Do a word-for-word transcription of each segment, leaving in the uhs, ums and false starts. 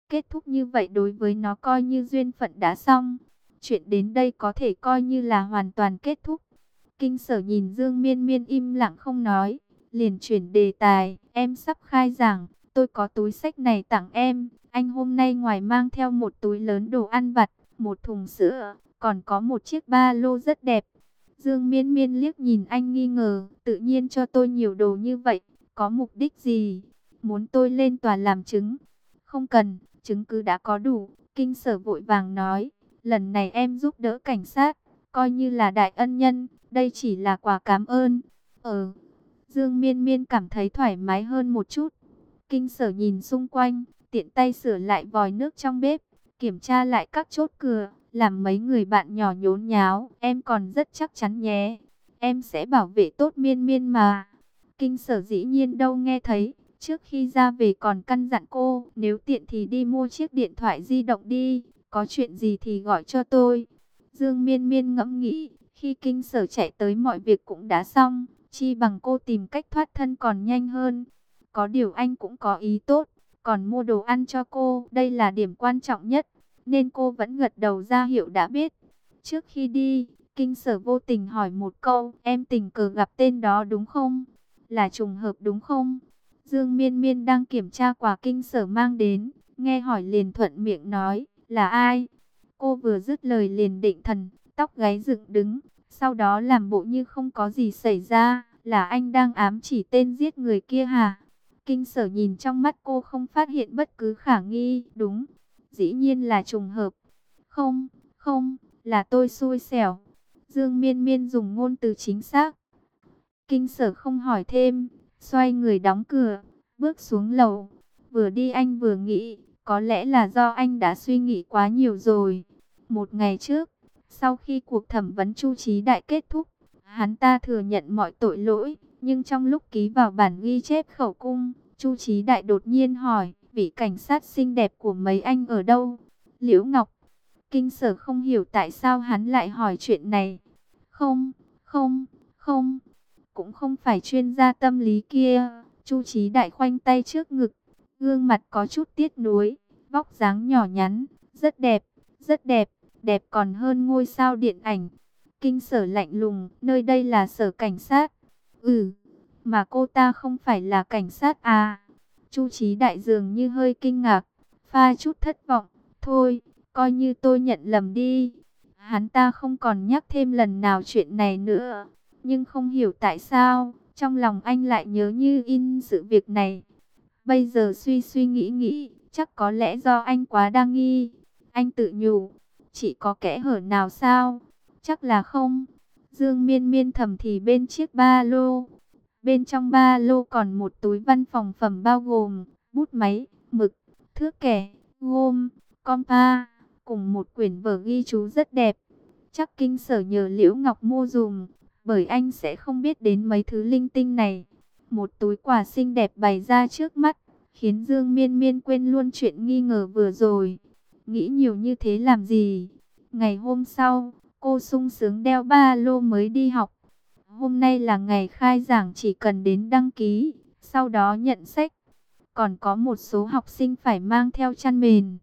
Kết thúc như vậy đối với nó coi như duyên phận đã xong. Chuyện đến đây có thể coi như là hoàn toàn kết thúc. Kinh Sở nhìn Dương Miên Miên im lặng không nói, liền chuyển đề tài. Em sắp khai giảng, tôi có túi xách này tặng em. Anh hôm nay ngoài mang theo một túi lớn đồ ăn vặt, một thùng sữa, còn có một chiếc ba lô rất đẹp. Dương Miên Miên liếc nhìn anh nghi ngờ, tự nhiên cho tôi nhiều đồ như vậy, có mục đích gì? Muốn tôi lên tòa làm chứng? Không cần, chứng cứ đã có đủ. Kinh Sở vội vàng nói, lần này em giúp đỡ cảnh sát, coi như là đại ân nhân, đây chỉ là quà cảm ơn. Ờ, Dương Miên Miên cảm thấy thoải mái hơn một chút. Kinh Sở nhìn xung quanh, tiện tay sửa lại vòi nước trong bếp, kiểm tra lại các chốt cửa, làm mấy người bạn nhỏ nhốn nháo. Em còn rất chắc chắn nhé, em sẽ bảo vệ tốt Miên Miên mà. Kinh Sở dĩ nhiên đâu nghe thấy, trước khi ra về còn căn dặn cô, nếu tiện thì đi mua chiếc điện thoại di động đi, có chuyện gì thì gọi cho tôi. Dương Miên Miên ngẫm nghĩ, khi Kinh Sở chạy tới mọi việc cũng đã xong, chi bằng cô tìm cách thoát thân còn nhanh hơn. Có điều anh cũng có ý tốt, còn mua đồ ăn cho cô, đây là điểm quan trọng nhất, nên cô vẫn gật đầu ra hiệu đã biết. Trước khi đi, Kinh Sở vô tình hỏi một câu, em tình cờ gặp tên đó đúng không? Là trùng hợp đúng không? Dương Miên Miên đang kiểm tra quà Kinh Sở mang đến, nghe hỏi liền thuận miệng nói, là ai? Cô vừa dứt lời liền định thần, tóc gáy dựng đứng, sau đó làm bộ như không có gì xảy ra, là anh đang ám chỉ tên giết người kia hả? Kinh Sở nhìn trong mắt cô không phát hiện bất cứ khả nghi, đúng, dĩ nhiên là trùng hợp. Không, không, là tôi xui xẻo. Dương Miên Miên dùng ngôn từ chính xác. Kinh Sở không hỏi thêm, xoay người đóng cửa, bước xuống lầu. Vừa đi anh vừa nghĩ, có lẽ là do anh đã suy nghĩ quá nhiều rồi. Một ngày trước, sau khi cuộc thẩm vấn Chu Chí Đại kết thúc, hắn ta thừa nhận mọi tội lỗi, nhưng trong lúc ký vào bản ghi chép khẩu cung, Chu Chí Đại đột nhiên hỏi, vị cảnh sát xinh đẹp của mấy anh ở đâu? Liễu Ngọc. Kinh Sở không hiểu tại sao hắn lại hỏi chuyện này. Không, không, không, cũng không phải chuyên gia tâm lý kia. Chu Chí Đại khoanh tay trước ngực, gương mặt có chút tiếc nuối, vóc dáng nhỏ nhắn, rất đẹp, rất đẹp, đẹp còn hơn ngôi sao điện ảnh. Kinh Sở lạnh lùng, nơi đây là sở cảnh sát. Ừ, mà cô ta không phải là cảnh sát à? Chu Chí Đại dường như hơi kinh ngạc, pha chút thất vọng. Thôi, coi như tôi nhận lầm đi. Hắn ta không còn nhắc thêm lần nào chuyện này nữa. Nhưng không hiểu tại sao, trong lòng anh lại nhớ như in sự việc này. Bây giờ suy suy nghĩ nghĩ, chắc có lẽ do anh quá đa nghi. Anh tự nhủ, chỉ có kẽ hở nào sao? Chắc là không. Dương Miên Miên thầm thì bên chiếc ba lô. Bên trong ba lô còn một túi văn phòng phẩm bao gồm bút máy, mực, thước kẻ, gôm, compa, cùng một quyển vở ghi chú rất đẹp. Chắc Kinh Sở nhờ Liễu Ngọc mua dùm, bởi anh sẽ không biết đến mấy thứ linh tinh này. Một túi quà xinh đẹp bày ra trước mắt, khiến Dương Miên Miên quên luôn chuyện nghi ngờ vừa rồi. Nghĩ nhiều như thế làm gì? Ngày hôm sau, cô sung sướng đeo ba lô mới đi học. Hôm nay là ngày khai giảng, chỉ cần đến đăng ký, sau đó nhận sách. Còn có một số học sinh phải mang theo chăn mền.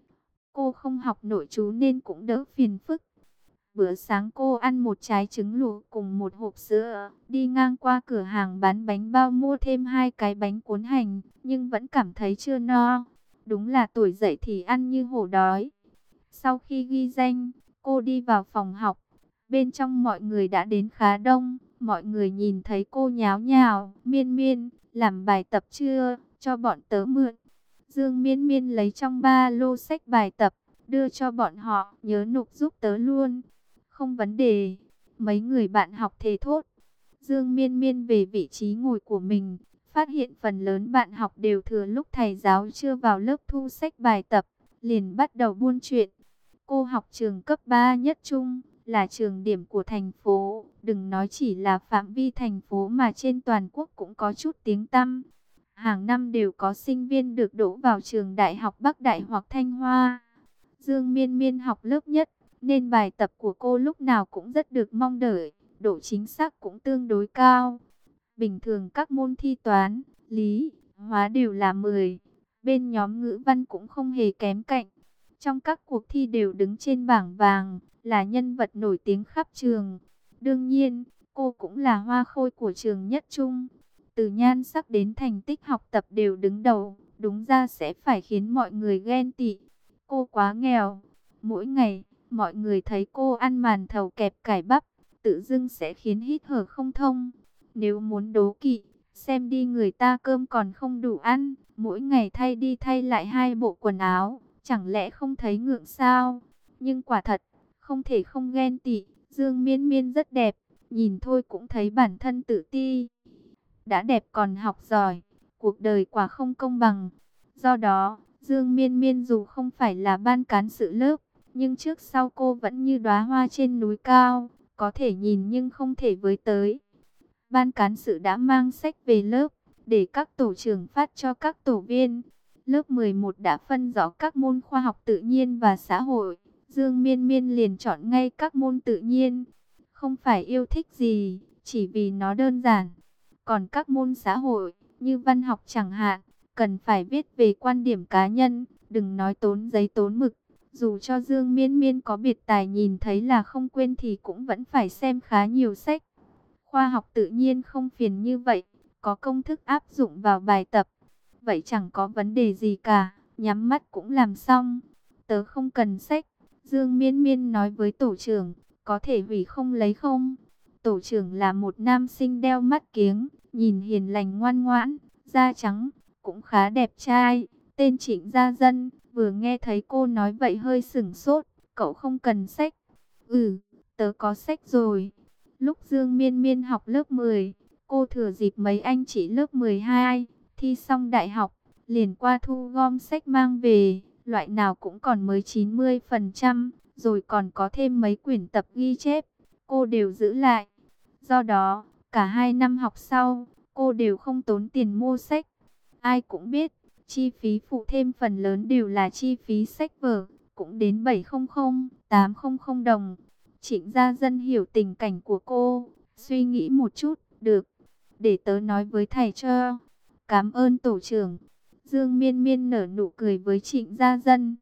Cô không học nội trú nên cũng đỡ phiền phức. Bữa sáng cô ăn một trái trứng luộc cùng một hộp sữa, đi ngang qua cửa hàng bán bánh bao mua thêm hai cái bánh cuốn hành, nhưng vẫn cảm thấy chưa no. Đúng là tuổi dậy thì ăn như hổ đói. Sau khi ghi danh, cô đi vào phòng học. Bên trong mọi người đã đến khá đông, mọi người nhìn thấy cô nháo nhào, Miên Miên, làm bài tập chưa, cho bọn tớ mượn. Dương Miên Miên lấy trong ba lô sách bài tập, đưa cho bọn họ, nhớ nộp giúp tớ luôn. Không vấn đề, mấy người bạn học thề thốt. Dương Miên Miên về vị trí ngồi của mình, phát hiện phần lớn bạn học đều thừa lúc thầy giáo chưa vào lớp thu sách bài tập, liền bắt đầu buôn chuyện. Cô học trường cấp ba nhất trung, là trường điểm của thành phố, đừng nói chỉ là phạm vi thành phố mà trên toàn quốc cũng có chút tiếng tăm. Hàng năm đều có sinh viên được đỗ vào trường đại học Bắc Đại hoặc Thanh Hoa. Dương Miên Miên học lớp nhất, nên bài tập của cô lúc nào cũng rất được mong đợi, độ chính xác cũng tương đối cao. Bình thường các môn thi toán, lý, hóa đều là mười, Bên nhóm ngữ văn cũng không hề kém cạnh. Trong các cuộc thi đều đứng trên bảng vàng, là nhân vật nổi tiếng khắp trường. Đương nhiên, cô cũng là hoa khôi của trường nhất trung. Từ nhan sắc đến thành tích học tập đều đứng đầu, đúng ra sẽ phải khiến mọi người ghen tị. Cô quá nghèo. Mỗi ngày, mọi người thấy cô ăn màn thầu kẹp cải bắp, tự dưng sẽ khiến hít thở không thông. Nếu muốn đố kỵ, xem đi người ta cơm còn không đủ ăn, mỗi ngày thay đi thay lại hai bộ quần áo, chẳng lẽ không thấy ngượng sao? Nhưng quả thật, không thể không ghen tị, Dương Miên Miên rất đẹp, nhìn thôi cũng thấy bản thân tự ti. Đã đẹp còn học giỏi, cuộc đời quả không công bằng. Do đó, Dương Miên Miên dù không phải là ban cán sự lớp, nhưng trước sau cô vẫn như đóa hoa trên núi cao, có thể nhìn nhưng không thể với tới. Ban cán sự đã mang sách về lớp, để các tổ trưởng phát cho các tổ viên. Lớp mười một đã phân rõ các môn khoa học tự nhiên và xã hội. Dương Miên Miên liền chọn ngay các môn tự nhiên. Không phải yêu thích gì, chỉ vì nó đơn giản. Còn các môn xã hội, như văn học chẳng hạn, cần phải viết về quan điểm cá nhân, đừng nói tốn giấy tốn mực. Dù cho Dương Miên Miên có biệt tài nhìn thấy là không quên thì cũng vẫn phải xem khá nhiều sách. Khoa học tự nhiên không phiền như vậy, có công thức áp dụng vào bài tập. Vậy chẳng có vấn đề gì cả, nhắm mắt cũng làm xong. Tớ không cần sách, Dương Miên Miên nói với tổ trưởng, có thể hủy không lấy không? Tổ trưởng là một nam sinh đeo mắt kiếng, nhìn hiền lành ngoan ngoãn, da trắng, cũng khá đẹp trai, tên Trịnh Gia Dân. Vừa nghe thấy cô nói vậy hơi sửng sốt, cậu không cần sách. Ừ, tớ có sách rồi. Lúc Dương Miên Miên học lớp mười, cô thừa dịp mấy anh chị lớp mười hai, thi xong đại học, liền qua thu gom sách mang về, loại nào cũng còn mới chín mươi phần trăm, rồi còn có thêm mấy quyển tập ghi chép, cô đều giữ lại. Do đó, cả hai năm học sau, cô đều không tốn tiền mua sách. Ai cũng biết, chi phí phụ thêm phần lớn đều là chi phí sách vở, cũng đến bảy trăm, tám trăm đồng. Trịnh Gia Dân hiểu tình cảnh của cô, suy nghĩ một chút, được, để tớ nói với thầy cho. Cảm ơn tổ trưởng. Dương Miên Miên nở nụ cười với Trịnh Gia Dân.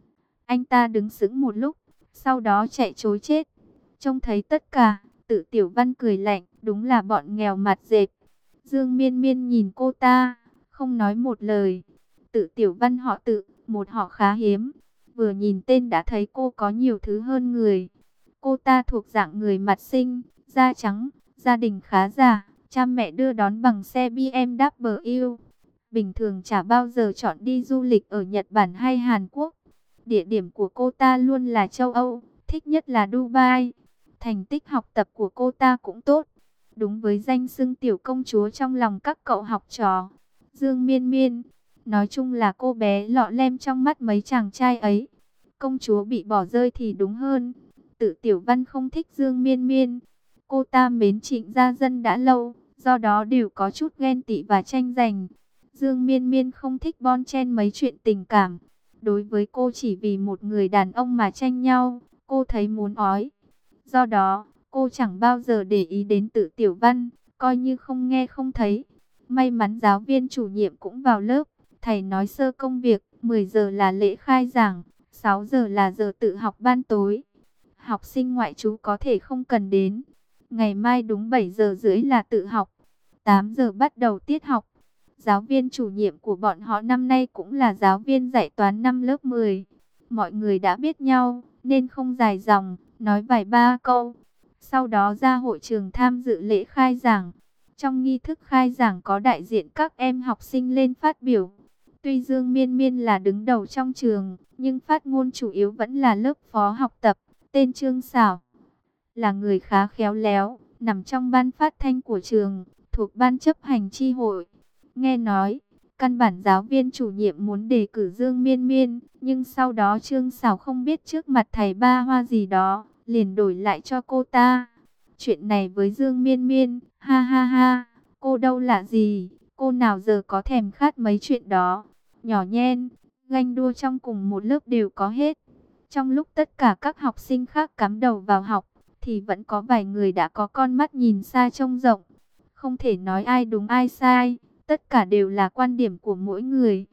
Anh ta đứng sững một lúc, sau đó chạy trối chết. Trông thấy tất cả, Tự Tiểu Văn cười lạnh, đúng là bọn nghèo mặt dệt. Dương Miên Miên nhìn cô ta, không nói một lời. Tự Tiểu Văn họ Tự, một họ khá hiếm. Vừa nhìn tên đã thấy cô có nhiều thứ hơn người. Cô ta thuộc dạng người mặt xinh, da trắng, gia đình khá giả, cha mẹ đưa đón bằng xe bê em vê. Bình thường chả bao giờ chọn đi du lịch ở Nhật Bản hay Hàn Quốc. Địa điểm của cô ta luôn là châu Âu, thích nhất là Dubai. Thành tích học tập của cô ta cũng tốt, đúng với danh xưng tiểu công chúa trong lòng các cậu học trò. Dương Miên Miên, nói chung là cô bé lọ lem trong mắt mấy chàng trai ấy. Công chúa bị bỏ rơi thì đúng hơn. Tự Tiểu Văn không thích Dương Miên Miên. Cô ta mến Trịnh Gia Dân đã lâu, do đó đều có chút ghen tị và tranh giành. Dương Miên Miên không thích bon chen mấy chuyện tình cảm. Đối với cô chỉ vì một người đàn ông mà tranh nhau, cô thấy muốn ói. Do đó, cô chẳng bao giờ để ý đến Tự Tiểu Văn, coi như không nghe không thấy. May mắn giáo viên chủ nhiệm cũng vào lớp, thầy nói sơ công việc, mười giờ là lễ khai giảng, sáu giờ là giờ tự học ban tối. Học sinh ngoại trú có thể không cần đến. Ngày mai đúng bảy giờ rưỡi là tự học, tám giờ bắt đầu tiết học. Giáo viên chủ nhiệm của bọn họ năm nay cũng là giáo viên dạy toán năm lớp mười. Mọi người đã biết nhau, nên không dài dòng, nói vài ba câu. Sau đó ra hội trường tham dự lễ khai giảng. Trong nghi thức khai giảng có đại diện các em học sinh lên phát biểu. Tuy Dương Miên Miên là đứng đầu trong trường, nhưng phát ngôn chủ yếu vẫn là lớp phó học tập, tên Trương Xảo. Là người khá khéo léo, nằm trong ban phát thanh của trường, thuộc ban chấp hành chi hội. Nghe nói, căn bản giáo viên chủ nhiệm muốn đề cử Dương Miên Miên, nhưng sau đó Trương Xảo không biết trước mặt thầy ba hoa gì đó, liền đổi lại cho cô ta. Chuyện này với Dương Miên Miên, ha ha ha, cô đâu lạ gì, cô nào giờ có thèm khát mấy chuyện đó. Nhỏ nhen, ganh đua trong cùng một lớp đều có hết. Trong lúc tất cả các học sinh khác cắm đầu vào học, thì vẫn có vài người đã có con mắt nhìn xa trông rộng. Không thể nói ai đúng ai sai, tất cả đều là quan điểm của mỗi người.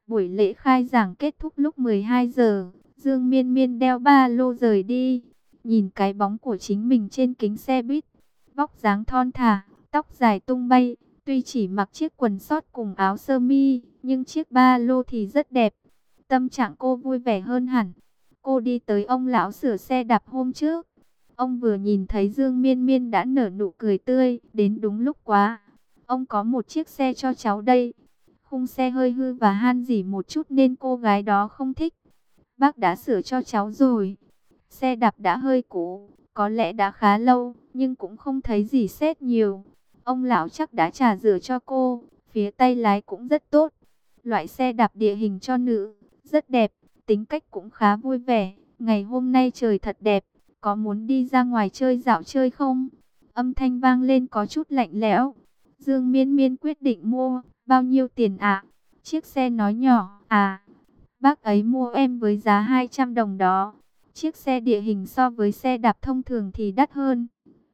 Buổi lễ khai giảng kết thúc lúc mười hai giờ. Dương Miên Miên đeo ba lô rời đi. Nhìn cái bóng của chính mình trên kính xe buýt. Vóc dáng thon thả, tóc dài tung bay. Tuy chỉ mặc chiếc quần sót cùng áo sơ mi, nhưng chiếc ba lô thì rất đẹp. Tâm trạng cô vui vẻ hơn hẳn. Cô đi tới ông lão sửa xe đạp hôm trước. Ông vừa nhìn thấy Dương Miên Miên đã nở nụ cười tươi, đến đúng lúc quá. Ông có một chiếc xe cho cháu đây. Khung xe hơi hư và han rỉ một chút nên cô gái đó không thích. Bác đã sửa cho cháu rồi. Xe đạp đã hơi cũ, có lẽ đã khá lâu, nhưng cũng không thấy gì sét nhiều. Ông lão chắc đã trả rửa cho cô, phía tay lái cũng rất tốt. Loại xe đạp địa hình cho nữ, rất đẹp, tính cách cũng khá vui vẻ. Ngày hôm nay trời thật đẹp, có muốn đi ra ngoài chơi dạo chơi không? Âm thanh vang lên có chút lạnh lẽo. Dương Miên Miên quyết định mua, bao nhiêu tiền ạ? Chiếc xe nói nhỏ, à, bác ấy mua em với giá hai trăm đồng đó. Chiếc xe địa hình so với xe đạp thông thường thì đắt hơn.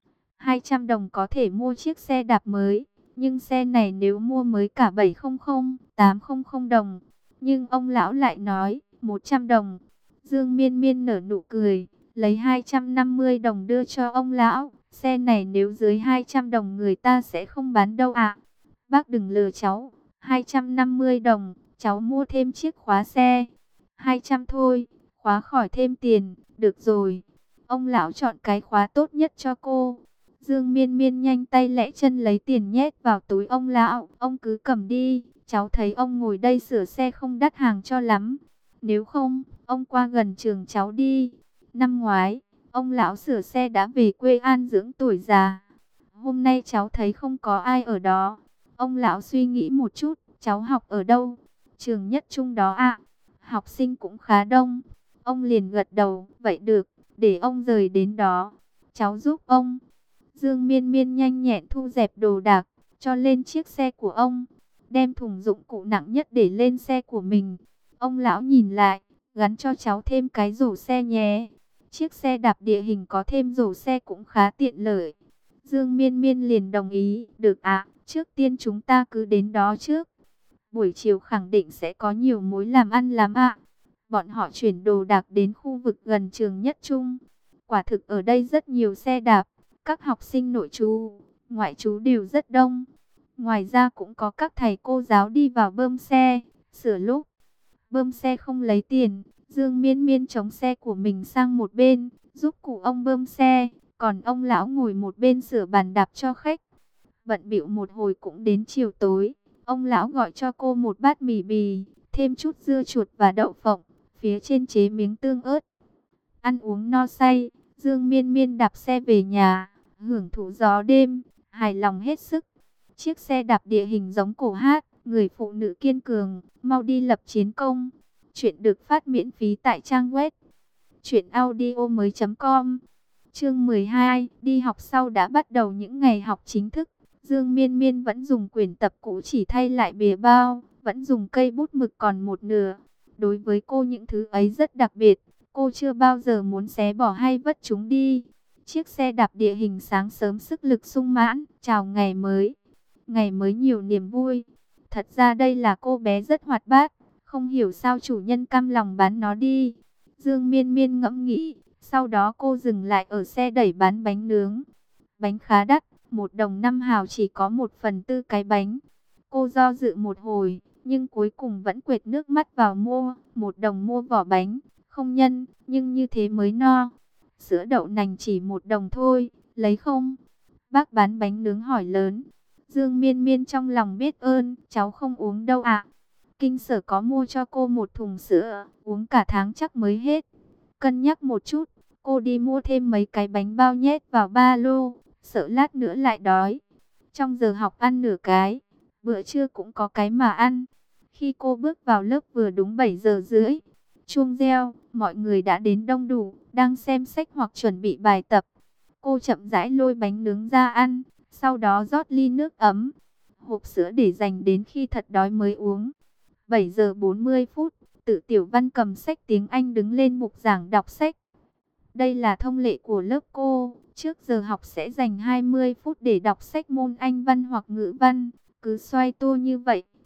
hai trăm đồng có thể mua chiếc xe đạp mới, nhưng xe này nếu mua mới cả bảy trăm, tám trăm đồng. Nhưng ông lão lại nói, một trăm đồng. Dương Miên Miên nở nụ cười, lấy hai trăm năm mươi đồng đưa cho ông lão. Xe này nếu dưới hai trăm đồng người ta sẽ không bán đâu ạ. Bác đừng lừa cháu, hai trăm năm mươi đồng, cháu mua thêm chiếc khóa xe. hai trăm thôi, khóa khỏi thêm tiền, được rồi. Ông lão chọn cái khóa tốt nhất cho cô. Dương Miên Miên nhanh tay lẽ chân lấy tiền nhét vào túi ông lão. Ông cứ cầm đi, cháu thấy ông ngồi đây sửa xe không đắt hàng cho lắm. Nếu không, ông qua gần trường cháu đi. Năm ngoái, ông lão sửa xe đã về quê an dưỡng tuổi già. Hôm nay cháu thấy không có ai ở đó. Ông lão suy nghĩ một chút, cháu học ở đâu? Trường Nhất Trung đó ạ. Học sinh cũng khá đông. Ông liền gật đầu, vậy được, để ông rời đến đó. Cháu giúp ông. Dương Miên Miên nhanh nhẹn thu dẹp đồ đạc, cho lên chiếc xe của ông. Đem thùng dụng cụ nặng nhất để lên xe của mình. Ông lão nhìn lại, gắn cho cháu thêm cái rổ xe nhé. Chiếc xe đạp địa hình có thêm rổ xe cũng khá tiện lợi. Dương Miên Miên liền đồng ý, được ạ, trước tiên chúng ta cứ đến đó trước. Buổi chiều khẳng định sẽ có nhiều mối làm ăn lắm ạ. Bọn họ chuyển đồ đạc đến khu vực gần trường Nhất Trung. Quả thực ở đây rất nhiều xe đạp, các học sinh nội trú, ngoại trú đều rất đông. Ngoài ra cũng có các thầy cô giáo đi vào bơm xe, sửa lúc. Bơm xe không lấy tiền, Dương Miên Miên chống xe của mình sang một bên, giúp cụ ông bơm xe, còn ông lão ngồi một bên sửa bàn đạp cho khách. Bận bịu một hồi cũng đến chiều tối, ông lão gọi cho cô một bát mì bì, thêm chút dưa chuột và đậu phộng, phía trên chế miếng tương ớt. Ăn uống no say, Dương Miên Miên đạp xe về nhà, hưởng thụ gió đêm, hài lòng hết sức. Chiếc xe đạp địa hình giống cổ hát, người phụ nữ kiên cường, mau đi lập chiến công. Chuyện được phát miễn phí tại trang web truyện audio mới chấm com. Chương mười hai, đi học sau đã bắt đầu những ngày học chính thức. Dương Miên Miên vẫn dùng quyển tập cũ chỉ thay lại bìa bao, vẫn dùng cây bút mực còn một nửa. Đối với cô những thứ ấy rất đặc biệt, cô chưa bao giờ muốn xé bỏ hay vứt chúng đi. Chiếc xe đạp địa hình sáng sớm sức lực sung mãn, chào ngày mới. Ngày mới nhiều niềm vui. Thật ra đây là cô bé rất hoạt bát, không hiểu sao chủ nhân cam lòng bán nó đi. Dương Miên Miên ngẫm nghĩ, sau đó cô dừng lại ở xe đẩy bán bánh nướng. Bánh khá đắt, một đồng năm hào chỉ có một phần tư cái bánh. Cô do dự một hồi, nhưng cuối cùng vẫn quệt nước mắt vào mua, một đồng mua vỏ bánh, không nhân, nhưng như thế mới no. Sữa đậu nành chỉ một đồng thôi, lấy không? Bác bán bánh nướng hỏi lớn. Dương Miên Miên trong lòng biết ơn, cháu không uống đâu ạ. Kinh Sở có mua cho cô một thùng sữa, uống cả tháng chắc mới hết. Cân nhắc một chút, cô đi mua thêm mấy cái bánh bao nhét vào ba lô, sợ lát nữa lại đói. Trong giờ học ăn nửa cái, bữa trưa cũng có cái mà ăn. Khi cô bước vào lớp vừa đúng bảy giờ rưỡi, chuông reo, mọi người đã đến đông đủ, đang xem sách hoặc chuẩn bị bài tập. Cô chậm rãi lôi bánh nướng ra ăn, sau đó rót ly nước ấm, hộp sữa để dành đến khi thật đói mới uống. bảy giờ bốn mươi phút, Tự Tiểu Văn cầm sách tiếng Anh đứng lên bục giảng đọc sách. Đây là thông lệ của lớp cô, trước giờ học sẽ dành hai mươi phút để đọc sách môn Anh văn hoặc ngữ văn, cứ xoay tua như vậy.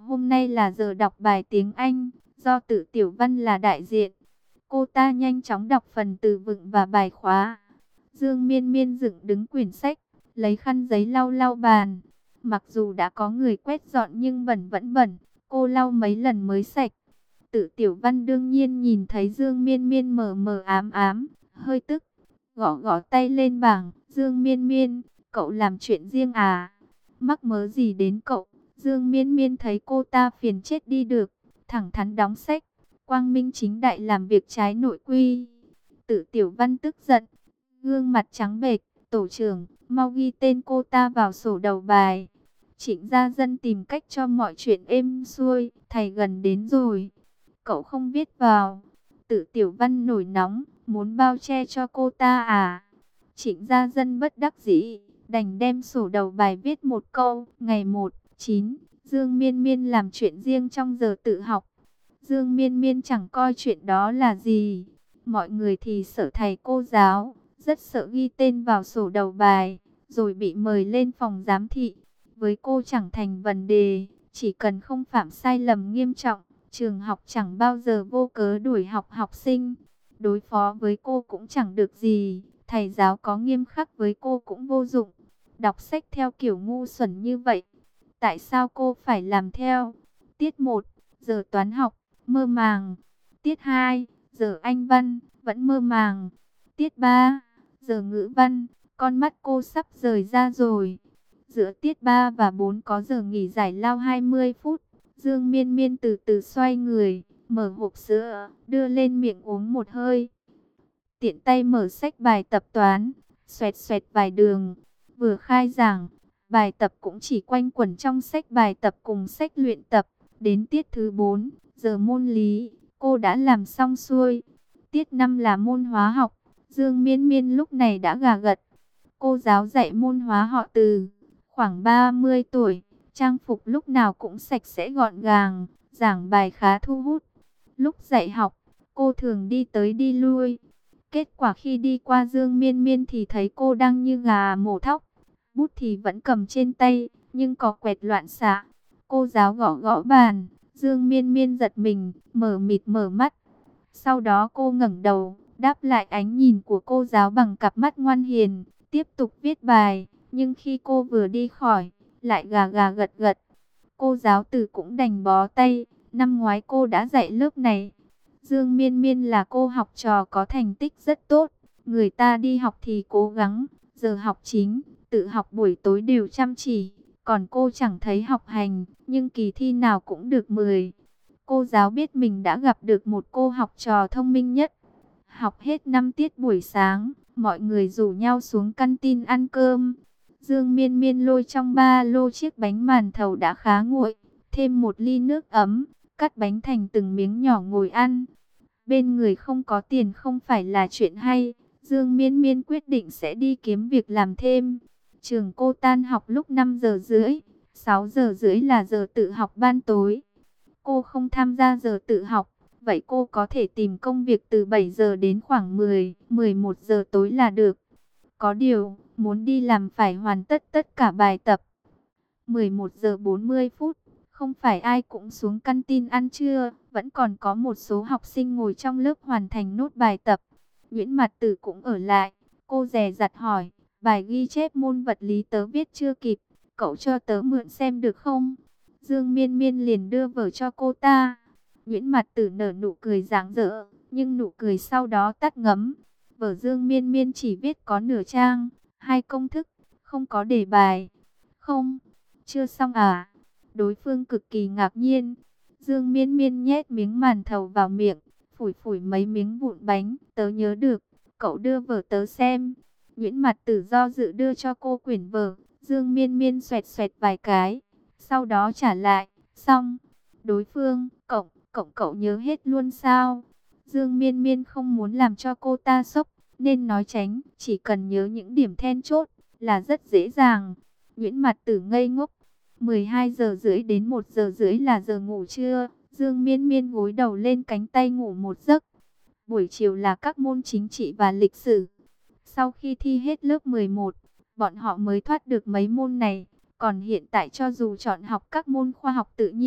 Hôm nay là giờ đọc bài tiếng Anh, do Tự Tiểu Văn là đại diện. Cô ta nhanh chóng đọc phần từ vựng và bài khóa. Dương Miên Miên dựng đứng quyển sách, lấy khăn giấy lau lau bàn. Mặc dù đã có người quét dọn nhưng bẩn vẫn bẩn, cô lau mấy lần mới sạch. Tự Tiểu Văn đương nhiên nhìn thấy Dương Miên Miên mờ mờ ám ám, hơi tức, gõ gõ tay lên bảng. Dương Miên Miên, cậu làm chuyện riêng à? Mắc mớ gì đến cậu? Dương Miên Miên thấy cô ta phiền chết đi được, thẳng thắn đóng sách, quang minh chính đại làm việc trái nội quy. Tự Tiểu Văn tức giận, gương mặt trắng bệch. Tổ trưởng, mau ghi tên cô ta vào sổ đầu bài. Trịnh Gia Dân tìm cách cho mọi chuyện êm xuôi, thầy gần đến rồi. Cậu không viết vào. Tự Tiểu Văn nổi nóng, muốn bao che cho cô ta à? Trịnh Gia Dân bất đắc dĩ, đành đem sổ đầu bài viết một câu. Ngày một, chín, Dương Miên Miên làm chuyện riêng trong giờ tự học. Dương Miên Miên chẳng coi chuyện đó là gì. Mọi người thì sợ thầy cô giáo, rất sợ ghi tên vào sổ đầu bài, rồi bị mời lên phòng giám thị. Với cô chẳng thành vấn đề, chỉ cần không phạm sai lầm nghiêm trọng, trường học chẳng bao giờ vô cớ đuổi học học sinh. Đối phó với cô cũng chẳng được gì, thầy giáo có nghiêm khắc với cô cũng vô dụng. Đọc sách theo kiểu ngu xuẩn như vậy, tại sao cô phải làm theo? Tiết một, giờ toán học, mơ màng. Tiết hai, giờ Anh văn, vẫn mơ màng. Tiết ba, giờ ngữ văn, con mắt cô sắp rời ra rồi. Giữa tiết ba và bốn có giờ nghỉ giải lao hai mươi phút. Dương Miên Miên từ từ xoay người, mở hộp sữa, đưa lên miệng uống một hơi. Tiện tay mở sách bài tập toán, xoẹt xoẹt vài đường. Vừa khai giảng, bài tập cũng chỉ quanh quẩn trong sách bài tập cùng sách luyện tập. Đến tiết thứ bốn, giờ môn lý, cô đã làm xong xuôi. Tiết năm là môn hóa học. Dương Miên Miên lúc này đã gà gật. Cô giáo dạy môn hóa họ Từ, khoảng ba mươi tuổi, trang phục lúc nào cũng sạch sẽ gọn gàng, giảng bài khá thu hút. Lúc dạy học, cô thường đi tới đi lui. Kết quả khi đi qua Dương Miên Miên thì thấy cô đang như gà mổ thóc. Bút thì vẫn cầm trên tay, nhưng có quẹt loạn xạ. Cô giáo gõ gõ bàn, Dương Miên Miên giật mình, mở mịt mở mắt. Sau đó cô ngẩng đầu, đáp lại ánh nhìn của cô giáo bằng cặp mắt ngoan hiền, tiếp tục viết bài. Nhưng khi cô vừa đi khỏi, lại gà gà gật gật. Cô giáo Từ cũng đành bó tay, năm ngoái cô đã dạy lớp này. Dương Miên Miên là cô học trò có thành tích rất tốt, người ta đi học thì cố gắng, giờ học chính, tự học buổi tối đều chăm chỉ. Còn cô chẳng thấy học hành, nhưng kỳ thi nào cũng được mười. Cô giáo biết mình đã gặp được một cô học trò thông minh nhất. Học hết năm tiết buổi sáng, mọi người rủ nhau xuống căn tin ăn cơm. Dương Miên Miên lôi trong ba lô chiếc bánh màn thầu đã khá nguội, thêm một ly nước ấm, cắt bánh thành từng miếng nhỏ ngồi ăn. Bên người không có tiền không phải là chuyện hay, Dương Miên Miên quyết định sẽ đi kiếm việc làm thêm. Trường cô tan học lúc năm giờ rưỡi, sáu giờ rưỡi là giờ tự học ban tối. Cô không tham gia giờ tự học, vậy cô có thể tìm công việc từ bảy giờ đến khoảng mười, mười một giờ tối là được. Có điều, muốn đi làm phải hoàn tất tất cả bài tập. mười một giờ bốn mươi phút, không phải ai cũng xuống căn tin ăn trưa, vẫn còn có một số học sinh ngồi trong lớp hoàn thành nốt bài tập. Nguyễn Mạt Tử cũng ở lại, cô dè dặt hỏi, bài ghi chép môn vật lý tớ viết chưa kịp, cậu cho tớ mượn xem được không? Dương Miên Miên liền đưa vở cho cô ta. Nguyễn Mạt Tử nở nụ cười rạng rỡ, nhưng nụ cười sau đó tắt ngấm. Vở Dương Miên Miên chỉ viết có nửa trang, hai công thức, không có đề bài. Không, chưa xong à? Đối phương cực kỳ ngạc nhiên. Dương Miên Miên nhét miếng màn thầu vào miệng, phủi phủi mấy miếng vụn bánh. Tớ nhớ được, cậu đưa vở tớ xem. Nguyễn Mạt Tử do dự đưa cho cô quyển vở. Dương Miên Miên xoẹt xoẹt vài cái, sau đó trả lại. Xong. Đối phương, cậu, cậu cậu nhớ hết luôn sao? Dương Miên Miên không muốn làm cho cô ta sốc, nên nói tránh, chỉ cần nhớ những điểm then chốt là rất dễ dàng. Nguyễn Mạt Tử ngây ngốc. mười hai giờ rưỡi đến một giờ rưỡi là giờ ngủ trưa. Dương Miên Miên gối đầu lên cánh tay ngủ một giấc. Buổi chiều là các môn chính trị và lịch sử. Sau khi thi hết lớp mười một, bọn họ mới thoát được mấy môn này. Còn hiện tại cho dù chọn học các môn khoa học tự nhiên,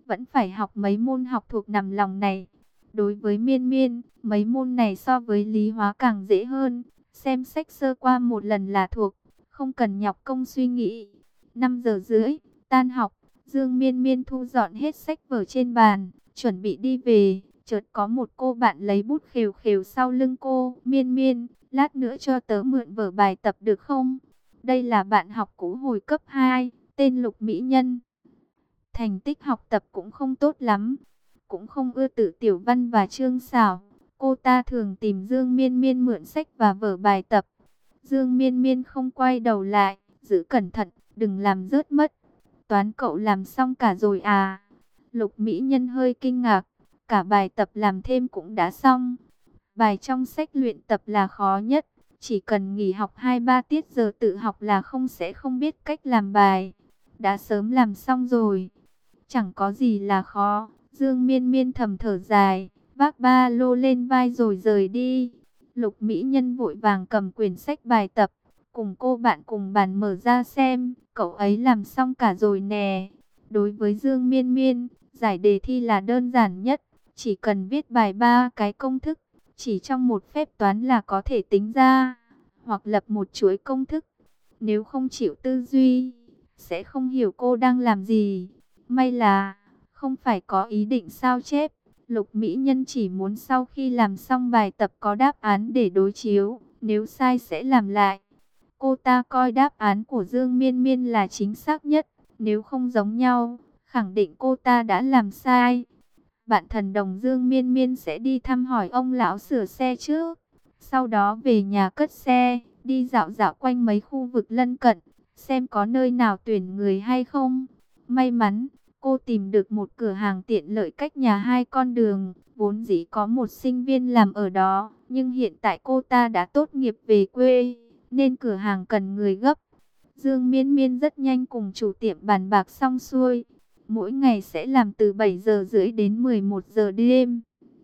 vẫn phải học mấy môn học thuộc nằm lòng này. Đối với Miên Miên, mấy môn này so với lý hóa càng dễ hơn. Xem sách sơ qua một lần là thuộc, không cần nhọc công suy nghĩ. năm giờ rưỡi, tan học, Dương Miên Miên thu dọn hết sách vở trên bàn, chuẩn bị đi về. Chợt có một cô bạn lấy bút khều khều sau lưng cô. Miên Miên, lát nữa cho tớ mượn vở bài tập được không? Đây là bạn học cũ hồi cấp hai, tên Lục Mỹ Nhân. Thành tích học tập cũng không tốt lắm, cũng không ưa tự tiểu văn và chương xảo. Cô ta thường tìm Dương Miên Miên mượn sách và vở bài tập. Dương Miên Miên không quay đầu lại, giữ cẩn thận, đừng làm rớt mất. Toán cậu làm xong cả rồi à? Lục Mỹ Nhân hơi kinh ngạc, cả bài tập làm thêm cũng đã xong. Bài trong sách luyện tập là khó nhất, chỉ cần nghỉ học hai ba tiết giờ tự học là không sẽ không biết cách làm bài. Đã sớm làm xong rồi, chẳng có gì là khó. Dương Miên Miên thầm thở dài, vác ba lô lên vai rồi rời đi. Lục Mỹ Nhân vội vàng cầm quyển sách bài tập, cùng cô bạn cùng bàn mở ra xem, cậu ấy làm xong cả rồi nè. Đối với Dương Miên Miên, giải đề thi là đơn giản nhất, chỉ cần viết bài ba cái công thức, chỉ trong một phép toán là có thể tính ra, hoặc lập một chuỗi công thức. Nếu không chịu tư duy, sẽ không hiểu cô đang làm gì. May là không phải có ý định sao chép. Lục Mỹ Nhân chỉ muốn sau khi làm xong bài tập có đáp án để đối chiếu, nếu sai sẽ làm lại. Cô ta coi đáp án của Dương Miên Miên là chính xác nhất, nếu không giống nhau, khẳng định cô ta đã làm sai. Bạn thần đồng Dương Miên Miên sẽ đi thăm hỏi ông lão sửa xe trước, sau đó về nhà cất xe, đi dạo dạo quanh mấy khu vực lân cận, xem có nơi nào tuyển người hay không. May mắn, cô tìm được một cửa hàng tiện lợi cách nhà hai con đường, vốn dĩ có một sinh viên làm ở đó, nhưng hiện tại cô ta đã tốt nghiệp về quê, nên cửa hàng cần người gấp. Dương Miên Miên rất nhanh cùng chủ tiệm bàn bạc xong xuôi, mỗi ngày sẽ làm từ bảy giờ rưỡi đến mười một giờ đêm.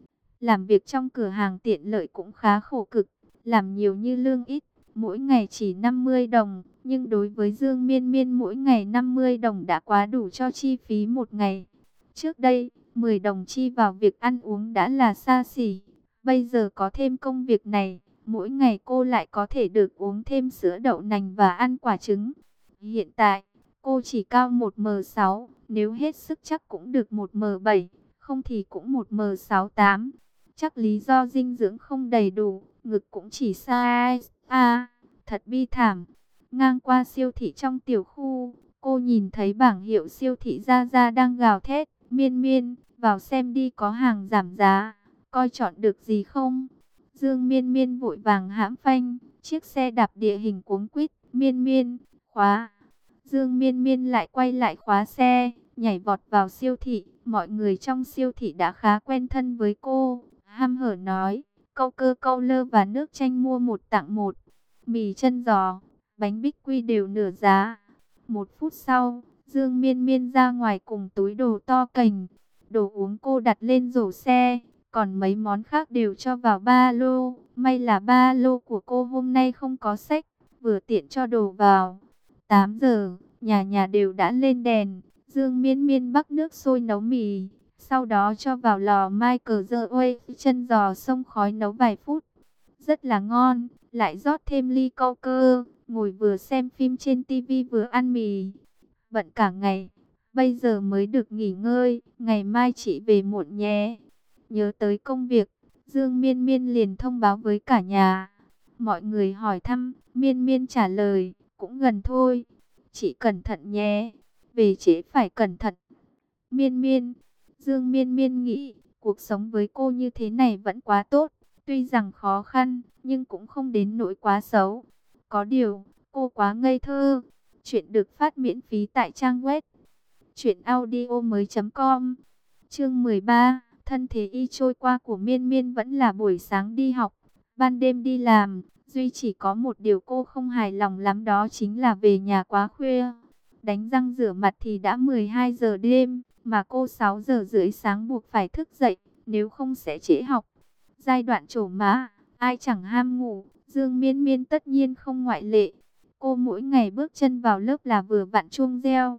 Làm việc trong cửa hàng tiện lợi cũng khá khổ cực, làm nhiều như lương ít, mỗi ngày chỉ năm mươi đồng, nhưng đối với Dương Miên Miên mỗi ngày năm mươi đồng đã quá đủ cho chi phí một ngày. Trước đây, mười đồng chi vào việc ăn uống đã là xa xỉ, bây giờ có thêm công việc này, mỗi ngày cô lại có thể được uống thêm sữa đậu nành và ăn quả trứng. Hiện tại, cô chỉ cao một mét sáu, nếu hết sức chắc cũng được một mét bảy, không thì cũng một mét sáu tám. Chắc lý do dinh dưỡng không đầy đủ, ngực cũng chỉ size A, thật bi thảm. Ngang qua siêu thị trong tiểu khu, cô nhìn thấy bảng hiệu siêu thị Gia Gia đang gào thét, Miên Miên, vào xem đi có hàng giảm giá, coi chọn được gì không? Dương Miên Miên vội vàng hãm phanh, chiếc xe đạp địa hình cuống quýt, Miên Miên, khóa. Dương Miên Miên lại quay lại khóa xe, nhảy vọt vào siêu thị. Mọi người trong siêu thị đã khá quen thân với cô, hăm hở nói, câu cơ câu lơ và nước chanh mua một tặng một. Mì chân giò, bánh bích quy đều nửa giá. Một phút sau, Dương Miên Miên ra ngoài cùng túi đồ to cành. Đồ uống cô đặt lên rổ xe, còn mấy món khác đều cho vào ba lô. May là ba lô của cô hôm nay không có sách, vừa tiện cho đồ vào. tám giờ, nhà nhà đều đã lên đèn. Dương Miên Miên bắc nước sôi nấu mì, sau đó cho vào lò microwave chân giò xông khói nấu vài phút. Rất là ngon, lại rót thêm ly câu cơ, ngồi vừa xem phim trên tivi vừa ăn mì. Bận cả ngày, bây giờ mới được nghỉ ngơi, ngày mai chị về muộn nhé. Nhớ tới công việc, Dương Miên Miên liền thông báo với cả nhà. Mọi người hỏi thăm, Miên Miên trả lời, cũng gần thôi. Chị cẩn thận nhé, về trễ phải cẩn thận. Miên Miên, Dương Miên Miên nghĩ, cuộc sống với cô như thế này vẫn quá tốt. Tuy rằng khó khăn, nhưng cũng không đến nỗi quá xấu. Có điều, cô quá ngây thơ. Chuyện được phát miễn phí tại trang web truyện audio mới chấm com. Chương mười ba, thân thế y trôi qua của Miên Miên vẫn là buổi sáng đi học, ban đêm đi làm. Duy chỉ có một điều cô không hài lòng lắm, đó chính là về nhà quá khuya. Đánh răng rửa mặt thì đã mười hai giờ đêm, mà cô sáu giờ rưỡi sáng buộc phải thức dậy, nếu không sẽ trễ học. Giai đoạn trổ mã, ai chẳng ham ngủ, Dương Miên Miên tất nhiên không ngoại lệ. Cô mỗi ngày bước chân vào lớp là vừa vặn chuông reo.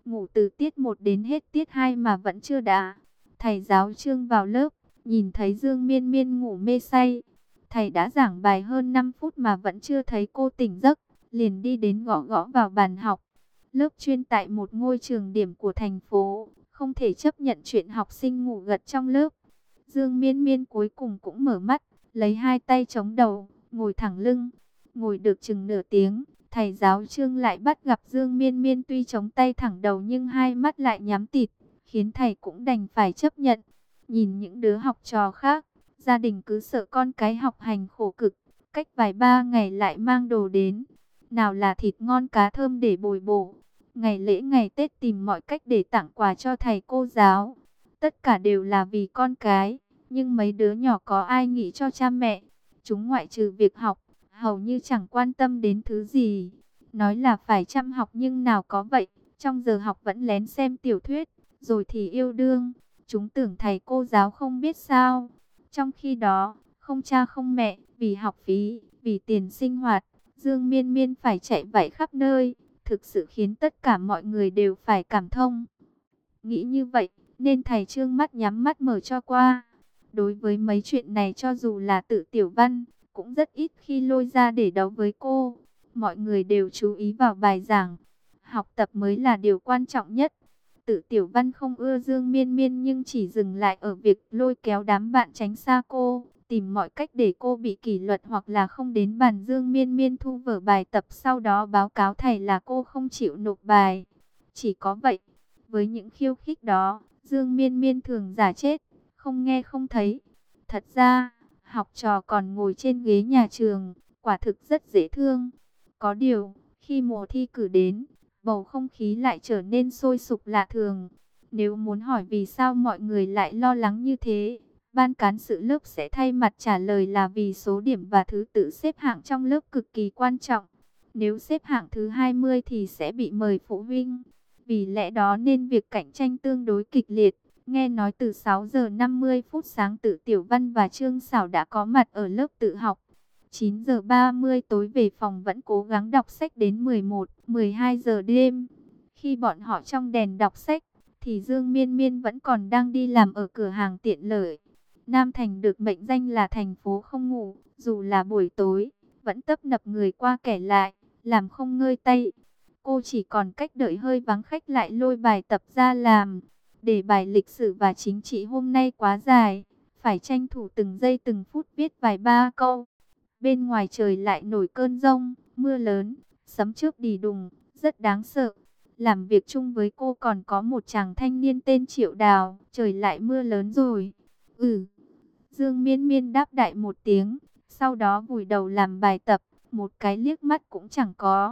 ngủ từ tiết một đến hết tiết hai mà vẫn chưa đã. Thầy giáo Trương vào lớp, nhìn thấy Dương Miên Miên ngủ mê say. Thầy đã giảng bài hơn năm phút mà vẫn chưa thấy cô tỉnh giấc, liền đi đến gõ gõ vào bàn học. Lớp chuyên tại một ngôi trường điểm của thành phố, không thể chấp nhận chuyện học sinh ngủ gật trong lớp. Dương Miên Miên cuối cùng cũng mở mắt, lấy hai tay chống đầu, ngồi thẳng lưng. Ngồi được chừng nửa tiếng, thầy giáo Trương lại bắt gặp Dương Miên Miên tuy chống tay thẳng đầu nhưng hai mắt lại nhắm tịt, khiến thầy cũng đành phải chấp nhận. Nhìn những đứa học trò khác, gia đình cứ sợ con cái học hành khổ cực, cách vài ba ngày lại mang đồ đến. Nào là thịt ngon cá thơm để bồi bổ, ngày lễ ngày Tết tìm mọi cách để tặng quà cho thầy cô giáo. Tất cả đều là vì con cái, nhưng mấy đứa nhỏ có ai nghĩ cho cha mẹ. Chúng ngoại trừ việc học, hầu như chẳng quan tâm đến thứ gì. Nói là phải chăm học nhưng nào có vậy, trong giờ học vẫn lén xem tiểu thuyết, rồi thì yêu đương. Chúng tưởng thầy cô giáo không biết sao. Trong khi đó, không cha không mẹ, vì học phí, vì tiền sinh hoạt, Dương Miên Miên phải chạy vạy khắp nơi, thực sự khiến tất cả mọi người đều phải cảm thông. Nghĩ như vậy, nên thầy Trương mắt nhắm mắt mở cho qua. Đối với mấy chuyện này cho dù là Tự Tiểu Văn, cũng rất ít khi lôi ra để đấu với cô. Mọi người đều chú ý vào bài giảng. Học tập mới là điều quan trọng nhất. Tự Tiểu Văn không ưa Dương Miên Miên nhưng chỉ dừng lại ở việc lôi kéo đám bạn tránh xa cô, tìm mọi cách để cô bị kỷ luật hoặc là không đến bàn. Dương Miên Miên thu vở bài tập sau đó báo cáo thầy là cô không chịu nộp bài. Chỉ có vậy, với những khiêu khích đó, Dương Miên Miên thường giả chết, không nghe không thấy. Thật ra, học trò còn ngồi trên ghế nhà trường, quả thực rất dễ thương. Có điều, khi mùa thi cử đến, bầu không khí lại trở nên sôi sục lạ thường. Nếu muốn hỏi vì sao mọi người lại lo lắng như thế, ban cán sự lớp sẽ thay mặt trả lời là vì số điểm và thứ tự xếp hạng trong lớp cực kỳ quan trọng. Nếu xếp hạng thứ hai mươi thì sẽ bị mời phụ huynh. Vì lẽ đó nên việc cạnh tranh tương đối kịch liệt. Nghe nói từ sáu giờ năm mươi phút sáng Tự Tiểu Văn và Trương Sảo đã có mặt ở lớp tự học. chín giờ ba mươi tối về phòng vẫn cố gắng đọc sách đến mười một, mười hai giờ đêm. Khi bọn họ trong đèn đọc sách, thì Dương Miên Miên vẫn còn đang đi làm ở cửa hàng tiện lợi. Nam Thành được mệnh danh là thành phố không ngủ, dù là buổi tối, vẫn tấp nập người qua kẻ lại, làm không ngơi tay. Cô chỉ còn cách đợi hơi vắng khách lại lôi bài tập ra làm. Đề bài lịch sử và chính trị hôm nay quá dài, phải tranh thủ từng giây từng phút viết vài ba câu. Bên ngoài trời lại nổi cơn giông, mưa lớn, sấm chớp đì đùng, rất đáng sợ. Làm việc chung với cô còn có một chàng thanh niên tên Triệu Đào. Trời lại mưa lớn rồi. Ừ. Dương Miên Miên đáp đại một tiếng, sau đó vùi đầu làm bài tập, một cái liếc mắt cũng chẳng có.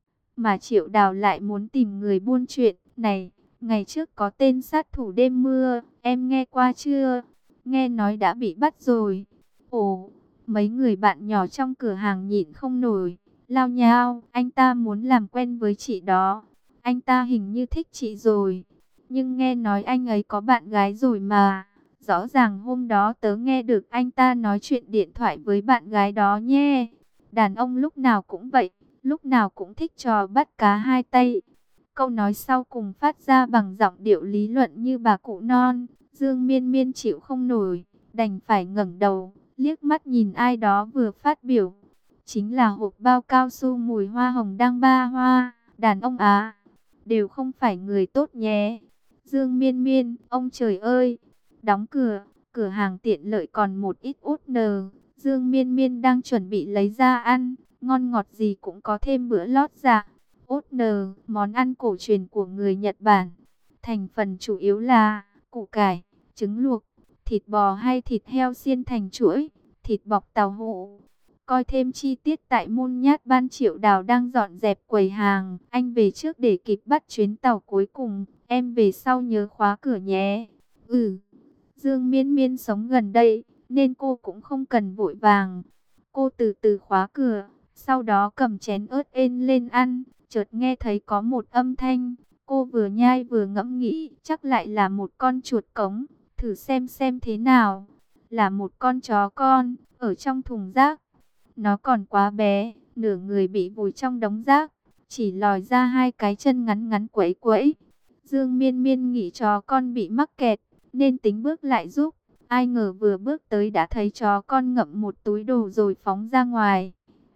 Mà Triệu Đào lại muốn tìm người buôn chuyện. Này, ngày trước có tên sát thủ đêm mưa, em nghe qua chưa? Nghe nói đã bị bắt rồi. Ồ, mấy người bạn nhỏ trong cửa hàng nhịn không nổi, lao nhao, anh ta muốn làm quen với chị đó. Anh ta hình như thích chị rồi. Nhưng nghe nói anh ấy có bạn gái rồi mà. Rõ ràng hôm đó tớ nghe được anh ta nói chuyện điện thoại với bạn gái đó nhé. Đàn ông lúc nào cũng vậy, lúc nào cũng thích trò bắt cá hai tay. Câu nói sau cùng phát ra bằng giọng điệu lý luận như bà cụ non. Dương Miên Miên chịu không nổi, đành phải ngẩng đầu, liếc mắt nhìn ai đó vừa phát biểu. Chính là hộp bao cao su mùi hoa hồng đang ba hoa. Đàn ông á, đều không phải người tốt nhé. Dương Miên Miên, ông trời ơi. Đóng cửa, cửa hàng tiện lợi còn một ít út nờ. Dương Miên Miên đang chuẩn bị lấy ra ăn, ngon ngọt gì cũng có thêm bữa lót dạ. Út nờ, món ăn cổ truyền của người Nhật Bản. Thành phần chủ yếu là củ cải, trứng luộc, thịt bò hay thịt heo xiên thành chuỗi, thịt bọc tàu hũ. Coi thêm chi tiết tại môn nhát ban. Triệu Đào đang dọn dẹp quầy hàng. Anh về trước để kịp bắt chuyến tàu cuối cùng. Em về sau nhớ khóa cửa nhé. Ừ. Dương Miên Miên sống gần đây, nên cô cũng không cần vội vàng. Cô từ từ khóa cửa, sau đó cầm chén ớt ên lên ăn. Chợt nghe thấy có một âm thanh. Cô vừa nhai vừa ngẫm nghĩ, chắc lại là một con chuột cống. Thử xem xem thế nào. Là một con chó con, ở trong thùng rác. Nó còn quá bé, nửa người bị vùi trong đống rác, chỉ lòi ra hai cái chân ngắn ngắn quẫy quẫy. Dương Miên Miên nghĩ chó con bị mắc kẹt, nên tính bước lại giúp. Ai ngờ vừa bước tới đã thấy chó con ngậm một túi đồ rồi phóng ra ngoài.